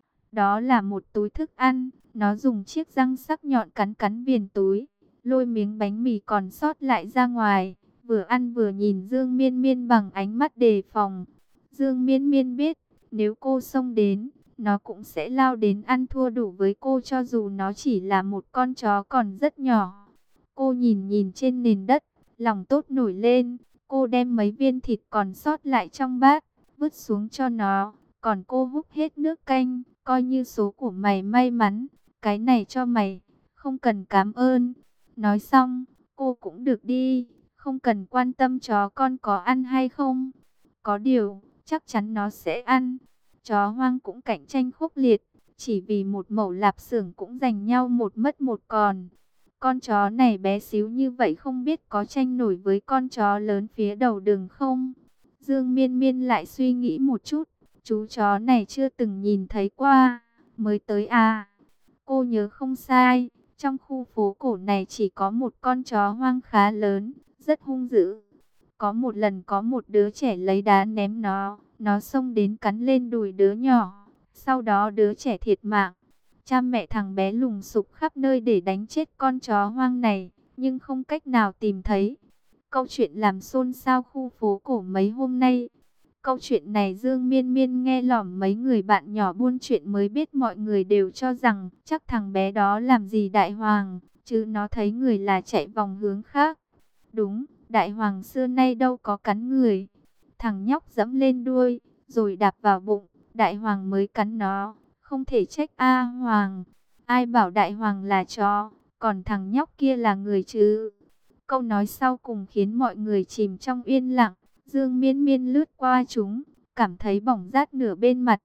Đó là một túi thức ăn, nó dùng chiếc răng sắc nhọn cắn cắn viền túi, lôi miếng bánh mì còn sót lại ra ngoài, vừa ăn vừa nhìn Dương Miên Miên bằng ánh mắt đề phòng. Dương Miên Miên biết, nếu cô xông đến, nó cũng sẽ lao đến ăn thua đủ với cô cho dù nó chỉ là một con chó còn rất nhỏ. Cô nhìn nhìn trên nền đất, lòng tốt nổi lên, cô đem mấy viên thịt còn sót lại trong bát, vứt xuống cho nó, còn cô húp hết nước canh, coi như số của mày may mắn, cái này cho mày, không cần cảm ơn. Nói xong, cô cũng được đi, không cần quan tâm chó con có ăn hay không. Có điều, chắc chắn nó sẽ ăn. Chó hoang cũng cạnh tranh khốc liệt, chỉ vì một mẩu lạp xưởng cũng giành nhau một mất một còn. Con chó này bé xíu như vậy không biết có tranh nổi với con chó lớn phía đầu đường không? Dương Miên Miên lại suy nghĩ một chút, chú chó này chưa từng nhìn thấy qua, mới tới à? Cô nhớ không sai, trong khu phố cổ này chỉ có một con chó hoang khá lớn, rất hung dữ. Có một lần có một đứa trẻ lấy đá ném nó, nó xông đến cắn lên đùi đứa nhỏ, sau đó đứa trẻ thiệt mạng. Cha mẹ thằng bé lùng sục khắp nơi để đánh chết con chó hoang này, nhưng không cách nào tìm thấy. Câu chuyện làm xôn xao khu phố cổ mấy hôm nay. Câu chuyện này Dương Miên Miên nghe lỏm mấy người bạn nhỏ buôn chuyện mới biết, mọi người đều cho rằng chắc thằng bé đó làm gì đại hoàng, chứ nó thấy người là chạy vòng hướng khác. Đúng, đại hoàng xưa nay đâu có cắn người. Thằng nhóc dẫm lên đuôi, rồi đạp vào bụng, đại hoàng mới cắn nó. Không thể trách A Hoàng. Ai bảo đại hoàng là chó, còn thằng nhóc kia là người chứ? Câu nói sau cùng khiến mọi người chìm trong yên lặng. Dương Miên Miên lướt qua chúng, cảm thấy bỏng rát nửa bên mặt.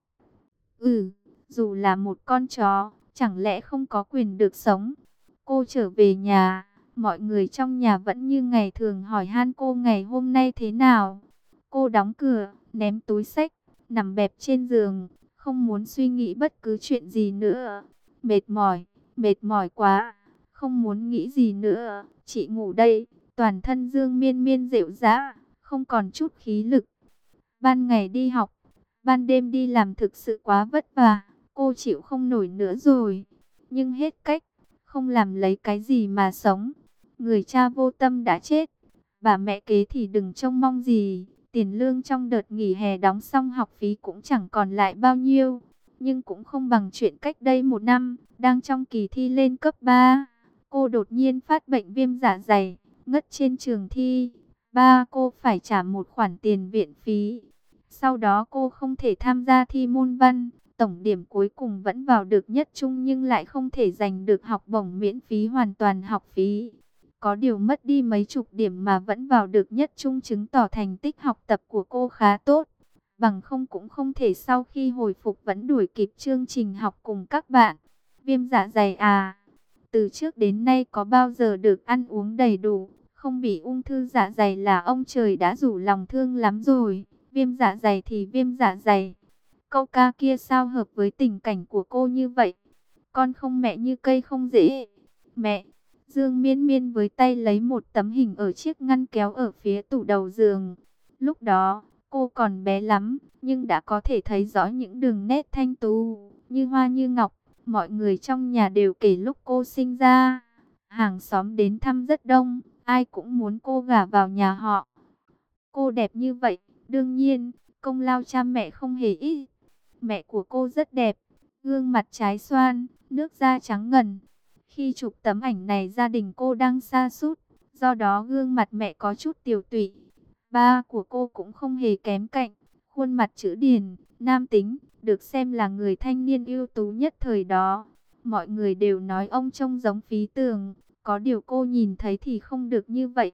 Ừ, dù là một con chó, chẳng lẽ không có quyền được sống? Cô trở về nhà, mọi người trong nhà vẫn như ngày thường hỏi han cô ngày hôm nay thế nào. Cô đóng cửa, ném túi xách, nằm bẹp trên giường, không muốn suy nghĩ bất cứ chuyện gì nữa. Mệt mỏi, mệt mỏi quá, không muốn nghĩ gì nữa, chị ngủ đây. Toàn thân Dương Miên Miên rệu rã, không còn chút khí lực. Ban ngày đi học, ban đêm đi làm thực sự quá vất vả, cô chịu không nổi nữa rồi. Nhưng hết cách, không làm lấy cái gì mà sống. Người cha vô tâm đã chết, bà mẹ kế thì đừng trông mong gì. Tiền lương trong đợt nghỉ hè đóng xong học phí cũng chẳng còn lại bao nhiêu. Nhưng cũng không bằng chuyện cách đây một năm, đang trong kỳ thi lên cấp ba. Cô đột nhiên phát bệnh viêm dạ dày, ngất trên trường thi. Ba cô phải trả một khoản tiền viện phí. Sau đó cô không thể tham gia thi môn văn. Tổng điểm cuối cùng vẫn vào được nhất trung nhưng lại không thể giành được học bổng miễn phí hoàn toàn học phí. Có điều mất đi mấy chục điểm mà vẫn vào được nhất trung chứng tỏ thành tích học tập của cô khá tốt. Bằng không cũng không thể sau khi hồi phục vẫn đuổi kịp chương trình học cùng các bạn. Viêm dạ dày à? Từ trước đến nay có bao giờ được ăn uống đầy đủ, không bị ung thư dạ dày là ông trời đã rủ lòng thương lắm rồi. Viêm dạ dày thì viêm dạ dày. Câu ca kia sao hợp với tình cảnh của cô như vậy? Con không mẹ như cây không rễ. Mẹ! Dương Miên Miên với tay lấy một tấm hình ở chiếc ngăn kéo ở phía tủ đầu giường. Lúc đó, cô còn bé lắm, nhưng đã có thể thấy rõ những đường nét thanh tú, như hoa như ngọc. Mọi người trong nhà đều kể lúc cô sinh ra. Hàng xóm đến thăm rất đông, ai cũng muốn cô gả vào nhà họ. Cô đẹp như vậy, đương nhiên, công lao cha mẹ không hề ít. Mẹ của cô rất đẹp, gương mặt trái xoan, nước da trắng ngần. Khi chụp tấm ảnh này gia đình cô đang sa sút, do đó gương mặt mẹ có chút tiều tụy. Ba của cô cũng không hề kém cạnh, khuôn mặt chữ điển, nam tính, được xem là người thanh niên ưu tú nhất thời đó. Mọi người đều nói ông trông giống Phí Tường, có điều cô nhìn thấy thì không được như vậy.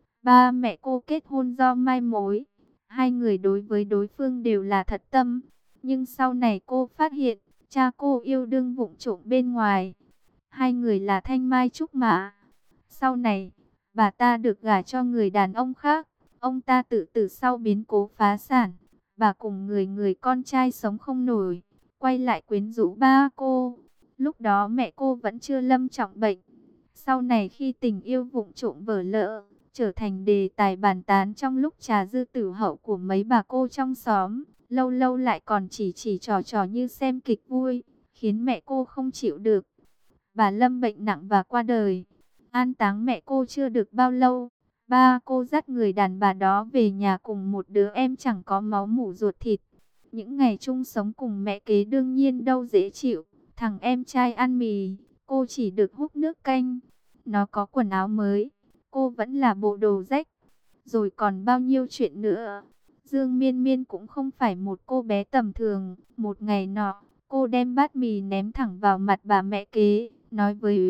Ba mẹ cô kết hôn do mai mối, hai người đối với đối phương đều là thật tâm. Nhưng sau này cô phát hiện, cha cô yêu đương vụng trộm bên ngoài. Hai người là thanh mai trúc mã. Sau này, bà ta được gả cho người đàn ông khác. Ông ta tự tử sau biến cố phá sản. Bà cùng người người con trai sống không nổi, quay lại quyến rũ ba cô. Lúc đó mẹ cô vẫn chưa lâm trọng bệnh. Sau này khi tình yêu vụng trộm vỡ lỡ, trở thành đề tài bàn tán trong lúc trà dư tử hậu của mấy bà cô trong xóm, lâu lâu lại còn chỉ chỉ trò trò như xem kịch vui, khiến mẹ cô không chịu được. Bà Lâm bệnh nặng và qua đời. An táng mẹ cô chưa được bao lâu, ba cô dắt người đàn bà đó về nhà cùng một đứa em chẳng có máu mủ ruột thịt. Những ngày chung sống cùng mẹ kế đương nhiên đâu dễ chịu. Thằng em trai ăn mì, cô chỉ được húp nước canh. Nó có quần áo mới, cô vẫn là bộ đồ rách. Rồi còn bao nhiêu chuyện nữa. Dương Miên Miên cũng không phải một cô bé tầm thường. Một ngày nọ, cô đem bát mì ném thẳng vào mặt bà mẹ kế, nói với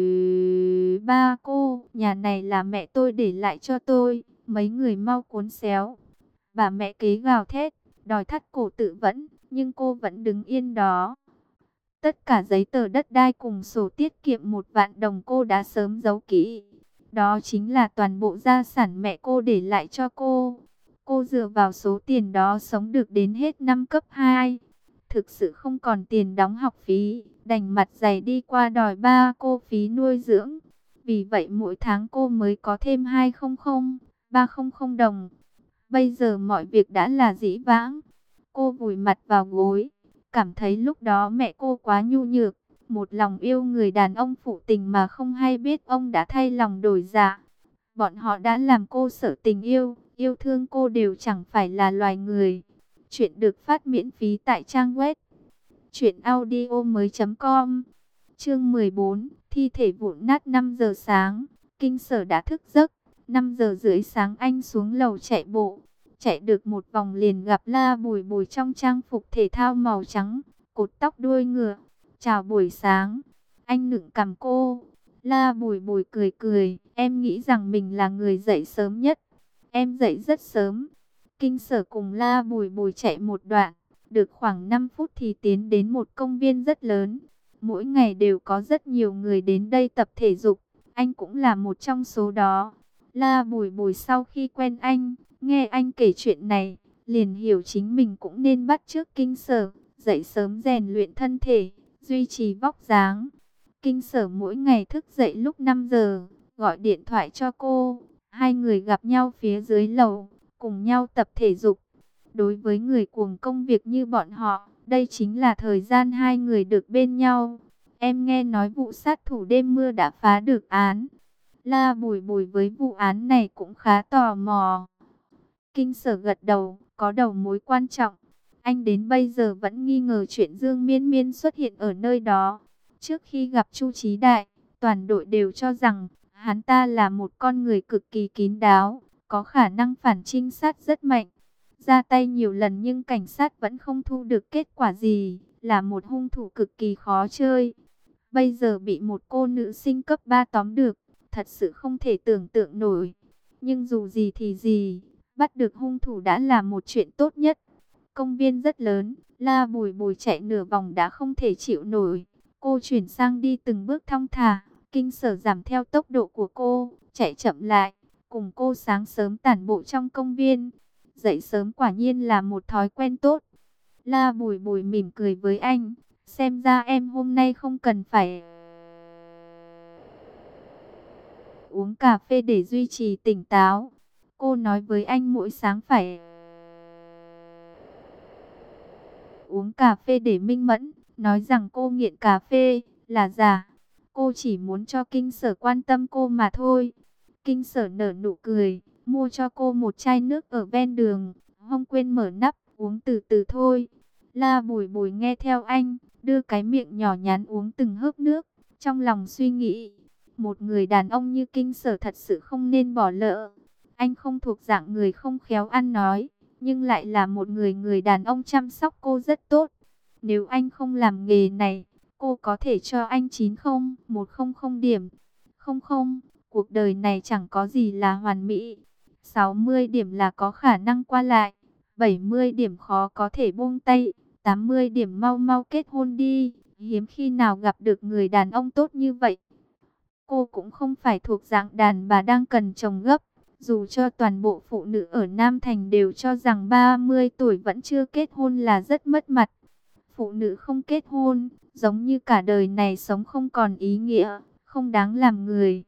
ba cô, nhà này là mẹ tôi để lại cho tôi, mấy người mau cuốn xéo. Bà mẹ kế gào thét, đòi thắt cổ tự vẫn, nhưng cô vẫn đứng yên đó. Tất cả giấy tờ đất đai cùng sổ tiết kiệm một vạn đồng cô đã sớm giấu kỹ. Đó chính là toàn bộ gia sản mẹ cô để lại cho cô. Cô dựa vào số tiền đó sống được đến hết năm cấp hai. Thực sự không còn tiền đóng học phí, đành mặt dày đi qua đòi ba cô phí nuôi dưỡng. Vì vậy mỗi tháng cô mới có thêm hai trăm, ba trăm đồng. Bây giờ mọi việc đã là dĩ vãng. Cô vùi mặt vào gối, cảm thấy lúc đó mẹ cô quá nhu nhược. Một lòng yêu người đàn ông phụ tình mà không hay biết ông đã thay lòng đổi dạ. Bọn họ đã làm cô sợ tình yêu, yêu thương cô đều chẳng phải là loài người. Chuyện được phát miễn phí tại trang web truyện audio mới chấm com. Chương mười bốn, thi thể vụn nát. Năm giờ sáng, Kinh Sở đã thức giấc. Năm giờ rưỡi sáng anh xuống lầu chạy bộ. Chạy được một vòng liền gặp La Bùi Bùi trong trang phục thể thao màu trắng, cột tóc đuôi ngựa. Chào buổi sáng. Anh nựng cằm cô. La Bùi Bùi cười cười. Em nghĩ rằng mình là người dậy sớm nhất. Em dậy rất sớm. Kinh Sở cùng La Bùi Bùi chạy một đoạn. Được khoảng năm phút thì tiến đến một công viên rất lớn. Mỗi ngày đều có rất nhiều người đến đây tập thể dục. Anh cũng là một trong số đó. La Bùi Bùi sau khi quen anh, nghe anh kể chuyện này, liền hiểu chính mình cũng nên bắt chước Kinh Sở, dậy sớm rèn luyện thân thể, duy trì vóc dáng. Kinh Sở mỗi ngày thức dậy lúc năm giờ, gọi điện thoại cho cô. Hai người gặp nhau phía dưới lầu, cùng nhau tập thể dục. Đối với người cuồng công việc như bọn họ, đây chính là thời gian hai người được bên nhau. Em nghe nói vụ sát thủ đêm mưa đã phá được án. La Bùi Bùi với vụ án này cũng khá tò mò. Kinh Sở gật đầu, có đầu mối quan trọng. Anh đến bây giờ vẫn nghi ngờ chuyện Dương Miên Miên xuất hiện ở nơi đó. Trước khi gặp Chu Chí Đại, toàn đội đều cho rằng hắn ta là một con người cực kỳ kín đáo, có khả năng phản trinh sát rất mạnh. Ra tay nhiều lần nhưng cảnh sát vẫn không thu được kết quả gì, là một hung thủ cực kỳ khó chơi. Bây giờ bị một cô nữ sinh cấp ba tóm được, thật sự không thể tưởng tượng nổi. Nhưng dù gì thì gì, bắt được hung thủ đã là một chuyện tốt nhất. Công viên rất lớn, La Bùi Bùi chạy nửa vòng đã không thể chịu nổi. Cô chuyển sang đi từng bước thong thả, Kinh Sở giảm theo tốc độ của cô, chạy chậm lại, cùng cô sáng sớm tản bộ trong công viên. Dậy sớm quả nhiên là một thói quen tốt. La Bùi Bùi mỉm cười với anh, xem ra em hôm nay không cần phải uống cà phê để duy trì tỉnh táo. Cô nói với anh mỗi sáng phải uống cà phê để minh mẫn, nói rằng cô nghiện cà phê là giả. Cô chỉ muốn cho Kinh Sở quan tâm cô mà thôi. Kinh Sở nở nụ cười, mua cho cô một chai nước ở ven đường, không quên mở nắp, uống từ từ thôi. La Bùi Bùi nghe theo anh, đưa cái miệng nhỏ nhắn uống từng hớp nước, trong lòng suy nghĩ, một người đàn ông như Kinh Sở thật sự không nên bỏ lỡ. Anh không thuộc dạng người không khéo ăn nói, nhưng lại là một người người đàn ông chăm sóc cô rất tốt. Nếu anh không làm nghề này, cô có thể cho anh chín không, một không không điểm. Không không, cuộc đời này chẳng có gì là hoàn mỹ. sáu mươi điểm là có khả năng qua lại, bảy mươi điểm khó có thể buông tay, tám mươi điểm mau mau kết hôn đi. Hiếm khi nào gặp được người đàn ông tốt như vậy. Cô cũng không phải thuộc dạng đàn bà đang cần chồng gấp. Dù cho toàn bộ phụ nữ ở Nam Thành đều cho rằng ba mươi tuổi vẫn chưa kết hôn là rất mất mặt. Phụ nữ không kết hôn, giống như cả đời này sống không còn ý nghĩa, không đáng làm người.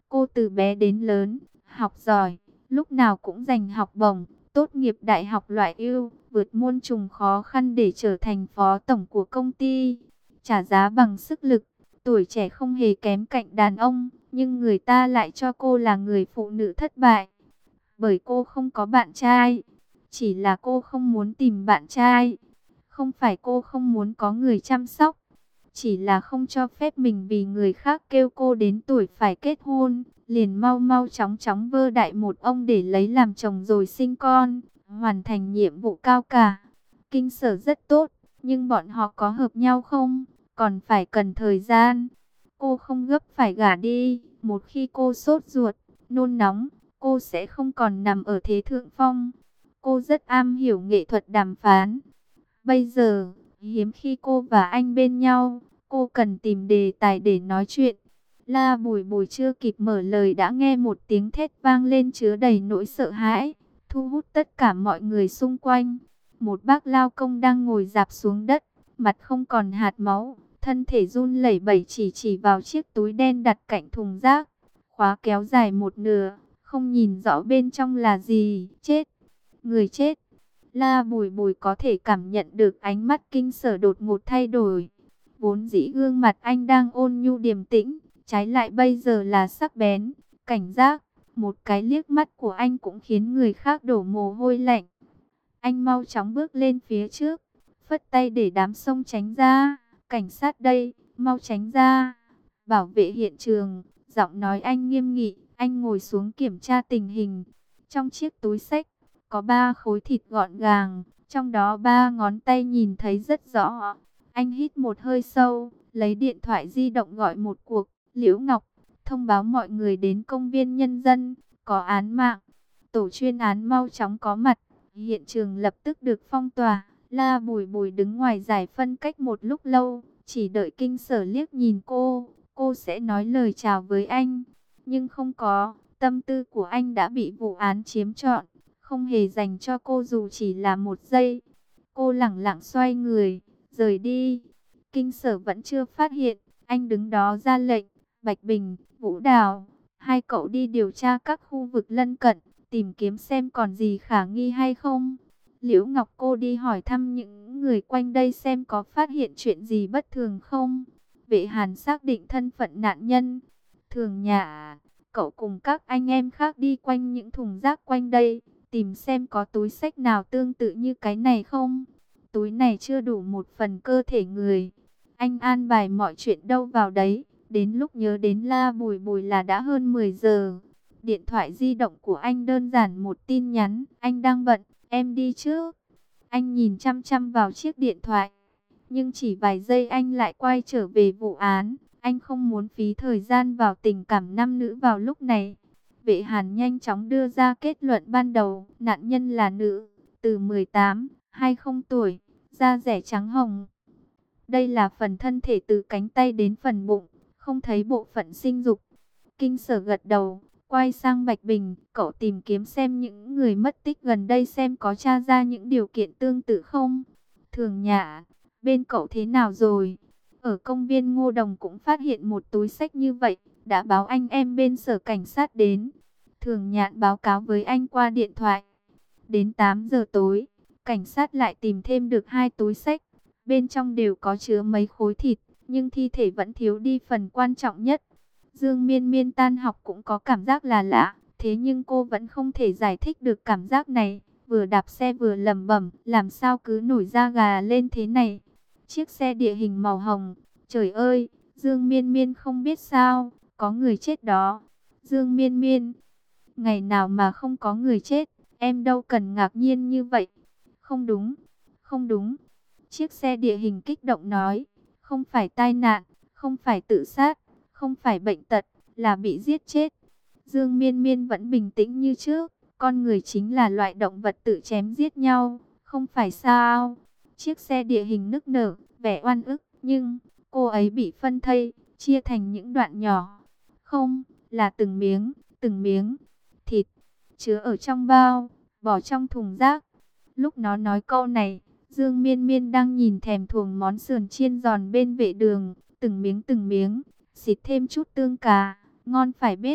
Cô từ bé đến lớn, học giỏi, lúc nào cũng giành học bổng, tốt nghiệp đại học loại ưu, vượt muôn trùng khó khăn để trở thành phó tổng của công ty. Trả giá bằng sức lực, tuổi trẻ không hề kém cạnh đàn ông, nhưng người ta lại cho cô là người phụ nữ thất bại. Bởi cô không có bạn trai, chỉ là cô không muốn tìm bạn trai. Không phải cô không muốn có người chăm sóc, chỉ là không cho phép mình vì người khác kêu cô đến tuổi phải kết hôn, liền mau mau chóng chóng vơ đại một ông để lấy làm chồng rồi sinh con, hoàn thành nhiệm vụ cao cả. Kinh Sở rất tốt, nhưng bọn họ có hợp nhau không, còn phải cần thời gian. Cô không gấp phải gả đi, một khi cô sốt ruột, nôn nóng, cô sẽ không còn nằm ở thế thượng phong. Cô rất am hiểu nghệ thuật đàm phán. Bây giờ, hiếm khi cô và anh bên nhau, cô cần tìm đề tài để nói chuyện. La Bùi Bùi chưa kịp mở lời đã nghe một tiếng thét vang lên chứa đầy nỗi sợ hãi, thu hút tất cả mọi người xung quanh. Một bác lao công đang ngồi rạp xuống đất, mặt không còn hạt máu, thân thể run lẩy bẩy chỉ chỉ vào chiếc túi đen đặt cạnh thùng rác, khóa kéo dài một nửa, không nhìn rõ bên trong là gì. Chết, người chết. La Bùi Bùi có thể cảm nhận được ánh mắt Kinh Sở đột ngột thay đổi. Vốn dĩ gương mặt anh đang ôn nhu điềm tĩnh, trái lại bây giờ là sắc bén, cảnh giác. Một cái liếc mắt của anh cũng khiến người khác đổ mồ hôi lạnh. Anh mau chóng bước lên phía trước, phất tay để đám sông tránh ra. Cảnh sát đây, mau tránh ra. Bảo vệ hiện trường, giọng nói anh nghiêm nghị. Anh ngồi xuống kiểm tra tình hình. Trong chiếc túi xách có ba khối thịt gọn gàng, trong đó ba ngón tay nhìn thấy rất rõ. Anh hít một hơi sâu, lấy điện thoại di động gọi một cuộc. Liễu Ngọc, thông báo mọi người đến công viên nhân dân, có án mạng. Tổ chuyên án mau chóng có mặt, hiện trường lập tức được phong tỏa. La Bùi Bùi đứng ngoài giải phân cách một lúc lâu, chỉ đợi Kinh Sở liếc nhìn cô, cô sẽ nói lời chào với anh. Nhưng không có, tâm tư của anh đã bị vụ án chiếm trọn, không hề dành cho cô dù chỉ là một giây. Cô lẳng lặng xoay người, rời đi. Kinh Sở vẫn chưa phát hiện, anh đứng đó ra lệnh, Bạch Bình, Vũ Đào, hai cậu đi điều tra các khu vực lân cận, tìm kiếm xem còn gì khả nghi hay không. Liễu Ngọc, cô đi hỏi thăm những người quanh đây xem có phát hiện chuyện gì bất thường không. Vệ Hàn xác định thân phận nạn nhân. Thường Nhã, cậu cùng các anh em khác đi quanh những thùng rác quanh đây, tìm xem có túi xách nào tương tự như cái này không. Túi này chưa đủ một phần cơ thể người. Anh an bài mọi chuyện đâu vào đấy. Đến lúc nhớ đến La Bùi Bùi là đã hơn mười giờ. Điện thoại di động của anh đơn giản một tin nhắn. Anh đang bận, em đi trước. Anh nhìn chăm chăm vào chiếc điện thoại. Nhưng chỉ vài giây anh lại quay trở về vụ án. Anh không muốn phí thời gian vào tình cảm nam nữ vào lúc này. Vệ Hàn nhanh chóng đưa ra kết luận ban đầu. Nạn nhân là nữ, từ mười tám, hai mươi tuổi, da rẻ trắng hồng. Đây là phần thân thể từ cánh tay đến phần bụng, không thấy bộ phận sinh dục. Kinh Sở gật đầu, quay sang Bạch Bình, cậu tìm kiếm xem những người mất tích gần đây xem có tra ra những điều kiện tương tự không. Thường Nhã, bên cậu thế nào rồi? Ở công viên Ngô Đồng cũng phát hiện một túi xách như vậy, đã báo anh em bên sở cảnh sát đến. Thường Nhạn báo cáo với anh qua điện thoại. Đến tám giờ tối, cảnh sát lại tìm thêm được hai túi xách. Bên trong đều có chứa mấy khối thịt, nhưng thi thể vẫn thiếu đi phần quan trọng nhất. Dương Miên Miên tan học cũng có cảm giác là lạ, thế nhưng cô vẫn không thể giải thích được cảm giác này. Vừa đạp xe vừa lẩm bẩm, làm sao cứ nổi da gà lên thế này. Chiếc xe địa hình màu hồng, trời ơi, Dương Miên Miên không biết sao, có người chết đó. Dương Miên Miên, ngày nào mà không có người chết, em đâu cần ngạc nhiên như vậy. Không đúng, không đúng. Chiếc xe địa hình kích động nói, không phải tai nạn, không phải tự sát, không phải bệnh tật, là bị giết chết. Dương Miên Miên vẫn bình tĩnh như trước, con người chính là loại động vật tự chém giết nhau, không phải sao. Chiếc xe địa hình nức nở, vẻ oan ức, nhưng cô ấy bị phân thây, chia thành những đoạn nhỏ. Không, là từng miếng, từng miếng thịt, chứa ở trong bao, bỏ trong thùng rác. Lúc nó nói câu này, Dương Miên Miên đang nhìn thèm thuồng món sườn chiên giòn bên vệ đường, từng miếng từng miếng, xịt thêm chút tương cà, ngon phải biết.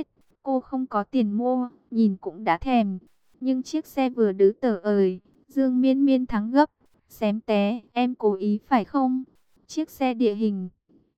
Cô không có tiền mua, nhìn cũng đã thèm. Nhưng chiếc xe vừa đứ tờ ời, Dương Miên Miên thắng gấp. Xém té, em cố ý phải không? Chiếc xe địa hình